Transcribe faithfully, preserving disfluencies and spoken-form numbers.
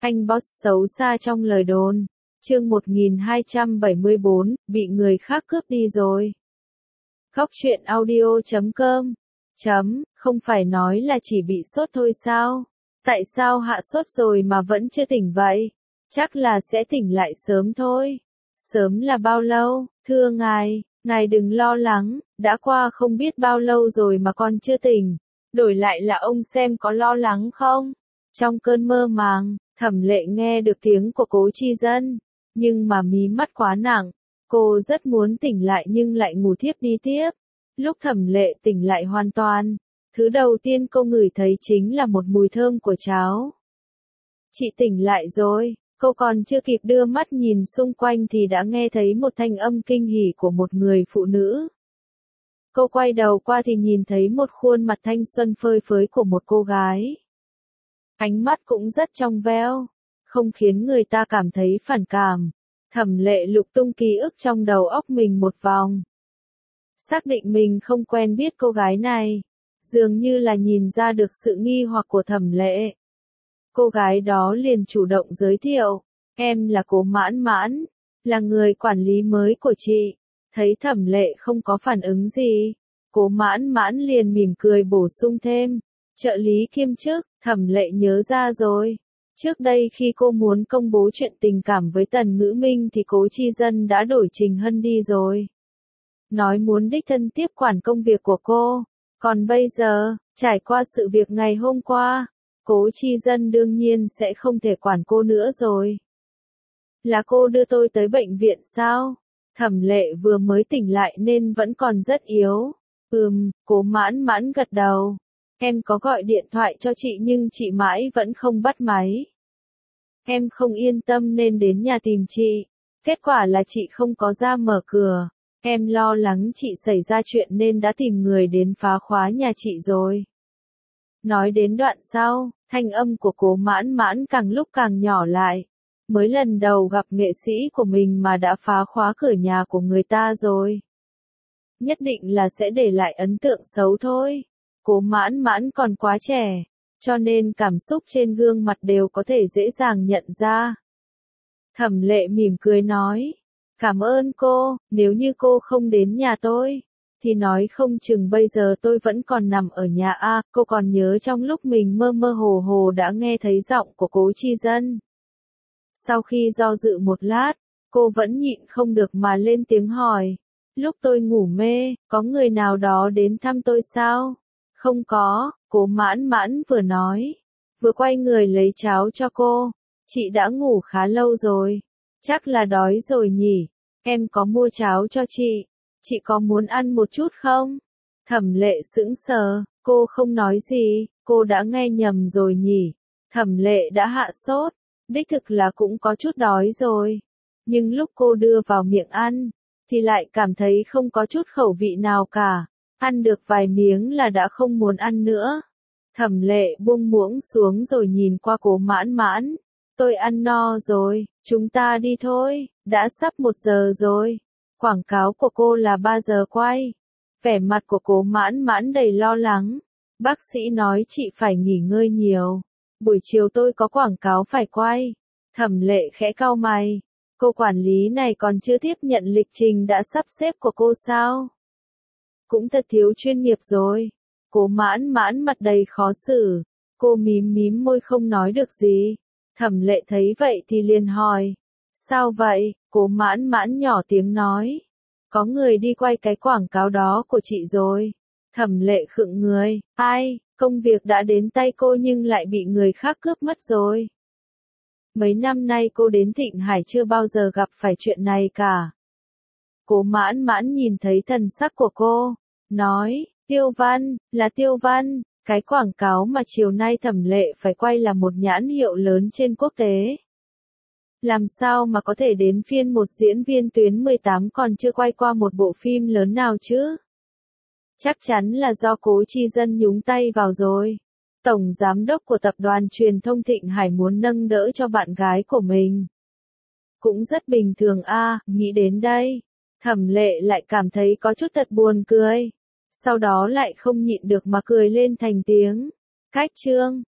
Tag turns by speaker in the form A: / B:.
A: Anh boss xấu xa trong lời đồn. Chương một nghìn hai trăm bảy mươi bốn, bị người khác cướp đi rồi. Góc truyện audio chấm com. Chấm, không phải nói là chỉ bị sốt thôi sao? Tại sao hạ sốt rồi mà vẫn chưa tỉnh vậy? Chắc là sẽ tỉnh lại sớm thôi. Sớm là bao lâu? Thưa ngài, ngài đừng lo lắng, đã qua không biết bao lâu rồi mà con chưa tỉnh. Đổi lại là ông xem có lo lắng không? Trong cơn mơ màng, Thẩm Lệ nghe được tiếng của Cố Chi Dân, nhưng mà mí mắt quá nặng, cô rất muốn tỉnh lại nhưng lại ngủ thiếp đi tiếp. Lúc Thẩm Lệ tỉnh lại hoàn toàn, thứ đầu tiên cô ngửi thấy chính là một mùi thơm của cháo. Chị tỉnh lại rồi, cô còn chưa kịp đưa mắt nhìn xung quanh thì đã nghe thấy một thanh âm kinh hỉ của một người phụ nữ. Cô quay đầu qua thì nhìn thấy một khuôn mặt thanh xuân phơi phới của một cô gái. Ánh mắt cũng rất trong veo, không khiến người ta cảm thấy phản cảm. Thẩm Lệ lục tung ký ức trong đầu óc mình một vòng. Xác định mình không quen biết cô gái này, dường như là nhìn ra được sự nghi hoặc của Thẩm Lệ. Cô gái đó liền chủ động giới thiệu, em là Cố Mãn Mãn, là người quản lý mới của chị. Thấy Thẩm Lệ không có phản ứng gì, Cố Mãn Mãn liền mỉm cười bổ sung thêm, trợ lý kiêm chức. Thẩm Lệ nhớ ra rồi. Trước đây khi cô muốn công bố chuyện tình cảm với Tần Ngữ Minh thì Cố Chi Dân đã đổi Trình Hân đi rồi. Nói muốn đích thân tiếp quản công việc của cô. Còn bây giờ, trải qua sự việc ngày hôm qua, Cố Chi Dân đương nhiên sẽ không thể quản cô nữa rồi. Là cô đưa tôi tới bệnh viện sao? Thẩm Lệ vừa mới tỉnh lại nên vẫn còn rất yếu. Ừm, Cố Mãn Mãn gật đầu. Em có gọi điện thoại cho chị nhưng chị mãi vẫn không bắt máy. Em không yên tâm nên đến nhà tìm chị. Kết quả là chị không có ra mở cửa. Em lo lắng chị xảy ra chuyện nên đã tìm người đến phá khóa nhà chị rồi. Nói đến đoạn sau, thanh âm của Cố Mãn Mãn càng lúc càng nhỏ lại. Mới lần đầu gặp nghệ sĩ của mình mà đã phá khóa cửa nhà của người ta rồi. Nhất định là sẽ để lại ấn tượng xấu thôi. Cố Mãn Mãn còn quá trẻ, cho nên cảm xúc trên gương mặt đều có thể dễ dàng nhận ra. Thẩm Lệ mỉm cười nói, cảm ơn cô, nếu như cô không đến nhà tôi, thì nói không chừng bây giờ tôi vẫn còn nằm ở nhà a. Cô còn nhớ trong lúc mình mơ mơ hồ hồ đã nghe thấy giọng của Cố Chi Dân. Sau khi do dự một lát, cô vẫn nhịn không được mà lên tiếng hỏi, lúc tôi ngủ mê, có người nào đó đến thăm tôi sao? Không có, Cố Mãn Mãn vừa nói, vừa quay người lấy cháo cho cô. Chị đã ngủ khá lâu rồi, chắc là đói rồi nhỉ, em có mua cháo cho chị, chị có muốn ăn một chút không? Thẩm Lệ sững sờ, cô không nói gì, cô đã nghe nhầm rồi nhỉ. Thẩm Lệ đã hạ sốt, đích thực là cũng có chút đói rồi, nhưng lúc cô đưa vào miệng ăn, thì lại cảm thấy không có chút khẩu vị nào cả. Ăn được vài miếng là đã không muốn ăn nữa. Thẩm Lệ buông muỗng xuống rồi nhìn qua Cố Mãn Mãn. Tôi ăn no rồi, chúng ta đi thôi, đã sắp một giờ rồi. Quảng cáo của cô là ba giờ quay. Vẻ mặt của Cố Mãn Mãn đầy lo lắng. Bác sĩ nói chị phải nghỉ ngơi nhiều. Buổi chiều tôi có quảng cáo phải quay. Thẩm Lệ khẽ cau mày. Cô quản lý này còn chưa tiếp nhận lịch trình đã sắp xếp của cô sao? Cũng thật thiếu chuyên nghiệp rồi. Cố Mãn Mãn mặt đầy khó xử. Cô mím mím môi không nói được gì. Thẩm Lệ thấy vậy thì liền hỏi. Sao vậy? Cố Mãn Mãn nhỏ tiếng nói. Có người đi quay cái quảng cáo đó của chị rồi. Thẩm Lệ khựng người. Ai? Công việc đã đến tay cô nhưng lại bị người khác cướp mất rồi. Mấy năm nay cô đến Thịnh Hải chưa bao giờ gặp phải chuyện này cả. Cố Mãn Mãn nhìn thấy thần sắc của cô, nói, Tiêu Văn, là Tiêu Văn, cái quảng cáo mà chiều nay Thẩm Lệ phải quay là một nhãn hiệu lớn trên quốc tế. Làm sao mà có thể đến phiên một diễn viên tuyến mười tám còn chưa quay qua một bộ phim lớn nào chứ? Chắc chắn là do Cố Chi Dân nhúng tay vào rồi. Tổng giám đốc của tập đoàn truyền thông Thịnh Hải muốn nâng đỡ cho bạn gái của mình. Cũng rất bình thường a, nghĩ đến đây. Thẩm Lệ lại cảm thấy có chút thật buồn cười. Sau đó lại không nhịn được mà cười lên thành tiếng. Cách chương.